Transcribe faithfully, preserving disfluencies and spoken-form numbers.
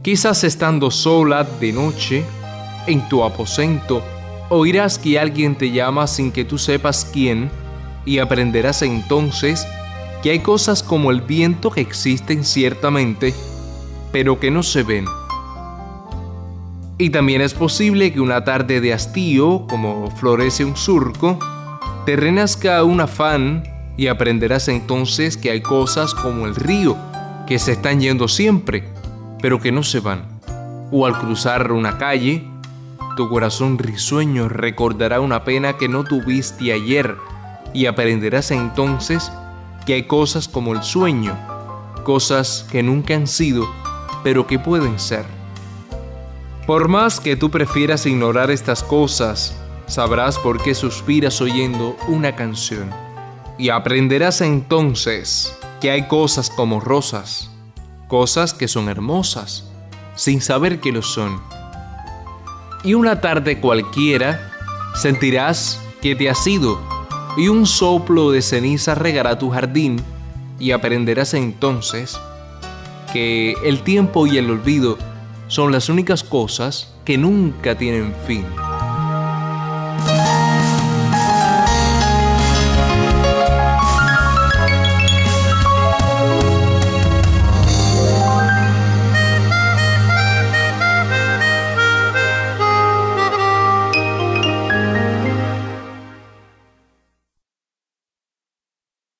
Quizás estando sola de noche, en tu aposento, oirás que alguien te llama sin que tú sepas quién, y aprenderás entonces que hay cosas como el viento que existen ciertamente, pero que no se ven. Y también es posible que una tarde de hastío, como florece un surco, te renazca un afán y aprenderás entonces que hay cosas como el río, que se están yendo siempre, pero que no se van. O al cruzar una calle, tu corazón risueño recordará una pena que no tuviste ayer y aprenderás entonces que hay cosas como el sueño, cosas que nunca han sido, pero que pueden ser. Por más que tú prefieras ignorar estas cosas, sabrás por qué suspiras oyendo una canción. Y aprenderás entonces que hay cosas como rosas, cosas que son hermosas, sin saber que lo son. Y una tarde cualquiera sentirás que te has ido y un soplo de ceniza regará tu jardín y aprenderás entonces que el tiempo y el olvido son las únicas cosas que nunca tienen fin.